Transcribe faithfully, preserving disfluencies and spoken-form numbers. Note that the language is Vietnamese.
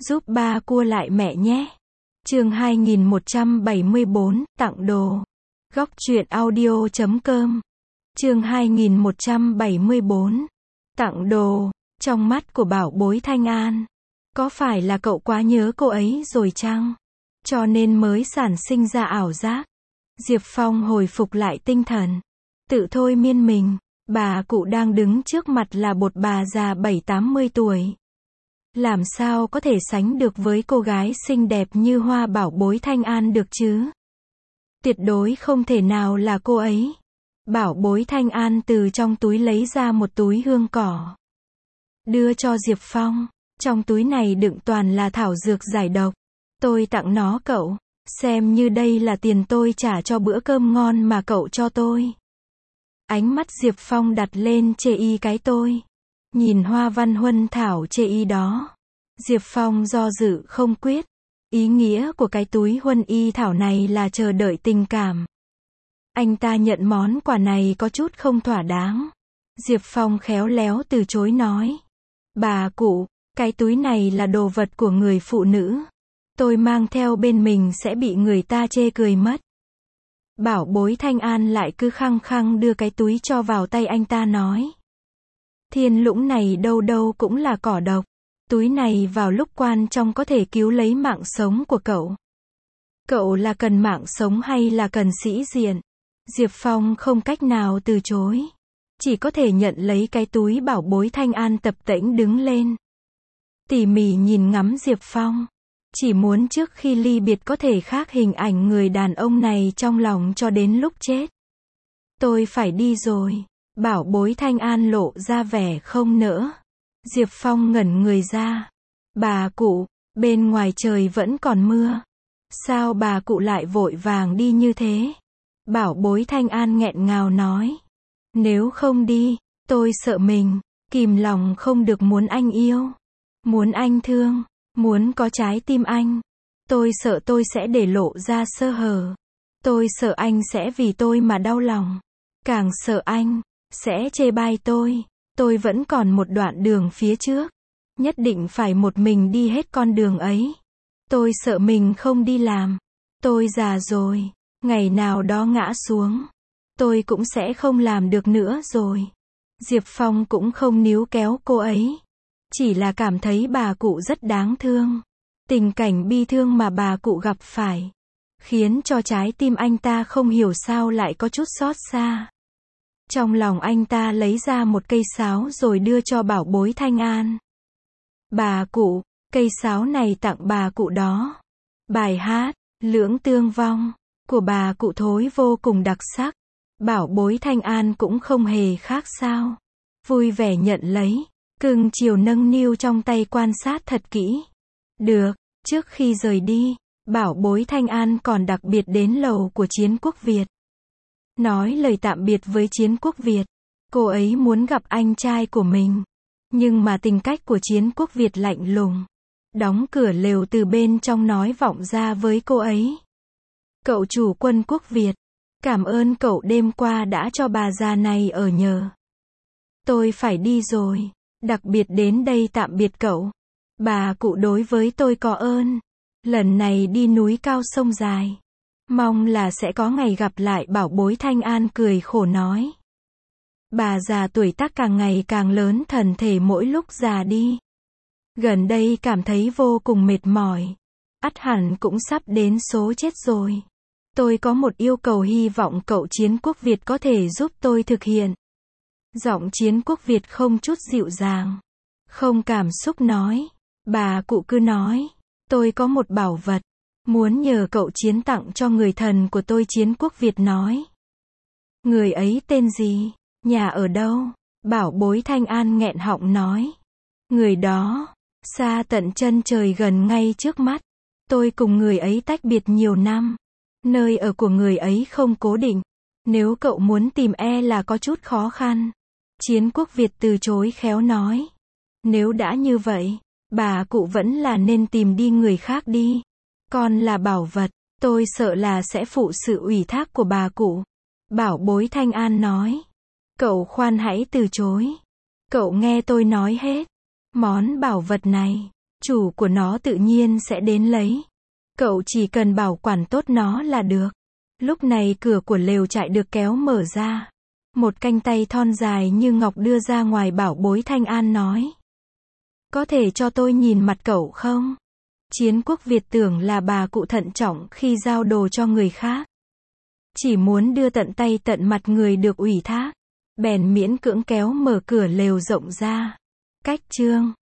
giúp ba cua lại mẹ nhé. Chương hai nghìn một trăm bảy mươi bốn, tặng đồ. Góc truyện audio chấm com. Chương hai nghìn một trăm bảy mươi bốn, tặng đồ. Trong mắt của bảo bối Thanh An, có phải là cậu quá nhớ cô ấy rồi chăng? Cho nên mới sản sinh ra ảo giác. Diệp Phong hồi phục lại tinh thần, tự thôi miên mình. Bà cụ đang đứng trước mặt là một bà già bảy tám mươi tuổi. Làm sao có thể sánh được với cô gái xinh đẹp như hoa bảo bối Thanh An được chứ? Tuyệt đối không thể nào là cô ấy. Bảo bối Thanh An từ trong túi lấy ra một túi hương cỏ, đưa cho Diệp Phong. Trong túi này đựng toàn là thảo dược giải độc. Tôi tặng nó cậu, xem như đây là tiền tôi trả cho bữa cơm ngon mà cậu cho tôi. Ánh mắt Diệp Phong đặt lên chê y cái tôi. Nhìn hoa văn huân thảo chê y đó, Diệp Phong do dự không quyết. Ý nghĩa của cái túi huân y thảo này là chờ đợi tình cảm. Anh ta nhận món quà này có chút không thỏa đáng. Diệp Phong khéo léo từ chối nói: bà cụ, cái túi này là đồ vật của người phụ nữ. Tôi mang theo bên mình sẽ bị người ta chê cười mất. Bảo bối Thanh An lại cứ khăng khăng đưa cái túi cho vào tay anh ta nói: thiên lũng này đâu đâu cũng là cỏ độc. Túi này vào lúc quan trọng có thể cứu lấy mạng sống của cậu. Cậu là cần mạng sống hay là cần sĩ diện? Diệp Phong không cách nào từ chối, chỉ có thể nhận lấy cái túi. Bảo bối Thanh An tập tễnh đứng lên, tỉ mỉ nhìn ngắm Diệp Phong, chỉ muốn trước khi ly biệt có thể khắc hình ảnh người đàn ông này trong lòng cho đến lúc chết. Tôi phải đi rồi. Bảo bối Thanh An lộ ra vẻ không nỡ. Diệp Phong ngẩn người ra. Bà cụ, bên ngoài trời vẫn còn mưa. Sao bà cụ lại vội vàng đi như thế? Bảo bối Thanh An nghẹn ngào nói: nếu không đi, tôi sợ mình, kìm lòng không được muốn anh yêu, muốn anh thương, muốn có trái tim anh. Tôi sợ tôi sẽ để lộ ra sơ hở. Tôi sợ anh sẽ vì tôi mà đau lòng. Càng sợ anh sẽ chê bai tôi. Tôi vẫn còn một đoạn đường phía trước. Nhất định phải một mình đi hết con đường ấy. Tôi sợ mình không đi làm. Tôi già rồi, ngày nào đó ngã xuống, tôi cũng sẽ không làm được nữa rồi. Diệp Phong cũng không níu kéo cô ấy, chỉ là cảm thấy bà cụ rất đáng thương. Tình cảnh bi thương mà bà cụ gặp phải, khiến cho trái tim anh ta không hiểu sao lại có chút xót xa. Trong lòng anh ta lấy ra một cây sáo rồi đưa cho bảo bối Thanh An. Bà cụ, cây sáo này tặng bà cụ đó. Bài hát Lưỡng Tương Vong của bà cụ thối vô cùng đặc sắc. Bảo bối Thanh An cũng không hề khác sao, vui vẻ nhận lấy, cưng chiều nâng niu trong tay quan sát thật kỹ. Được, trước khi rời đi, bảo bối Thanh An còn đặc biệt đến lầu của Chiến Quốc Việt, nói lời tạm biệt với Chiến Quốc Việt. Cô ấy muốn gặp anh trai của mình, nhưng mà tính cách của Chiến Quốc Việt lạnh lùng. Đóng cửa lều từ bên trong nói vọng ra với cô ấy: cậu chủ quân Quốc Việt, cảm ơn cậu đêm qua đã cho bà già này ở nhờ. Tôi phải đi rồi, đặc biệt đến đây tạm biệt cậu. Bà cụ đối với tôi có ơn. Lần này đi núi cao sông dài, mong là sẽ có ngày gặp lại. Bảo bối Thanh An cười khổ nói. Bà già tuổi tác càng ngày càng lớn, thần thể mỗi lúc già đi. Gần đây cảm thấy vô cùng mệt mỏi. Ắt hẳn cũng sắp đến số chết rồi. Tôi có một yêu cầu hy vọng cậu Chiến Quốc Việt có thể giúp tôi thực hiện. Giọng Chiến Quốc Việt không chút dịu dàng, không cảm xúc nói. Bà cụ cứ nói, tôi có một bảo vật, muốn nhờ cậu Chiến tặng cho người thân của tôi. Chiến Quốc Việt nói. Người ấy tên gì? Nhà ở đâu? Bảo bối Thanh An nghẹn họng nói. Người đó, xa tận chân trời gần ngay trước mắt. Tôi cùng người ấy tách biệt nhiều năm. Nơi ở của người ấy không cố định. Nếu cậu muốn tìm e là có chút khó khăn. Chiến Quốc Việt từ chối khéo nói. Nếu đã như vậy, bà cụ vẫn là nên tìm đi người khác đi. Còn là bảo vật, tôi sợ là sẽ phụ sự ủy thác của bà cụ. Bảo bối Thanh An nói. Cậu khoan hãy từ chối. Cậu nghe tôi nói hết. Món bảo vật này, Chủ của nó tự nhiên sẽ đến lấy. Cậu chỉ cần bảo quản tốt nó là được. Lúc này cửa của lều trại được kéo mở ra. Một cánh tay thon dài như ngọc đưa ra ngoài bảo bối Thanh An nói. Có thể cho tôi nhìn mặt cậu không? Chiến Quốc Việt tưởng là bà cụ thận trọng khi giao đồ cho người khác. Chỉ muốn đưa tận tay tận mặt người được ủy thác. Bèn miễn cưỡng kéo mở cửa lều rộng ra. Cách chương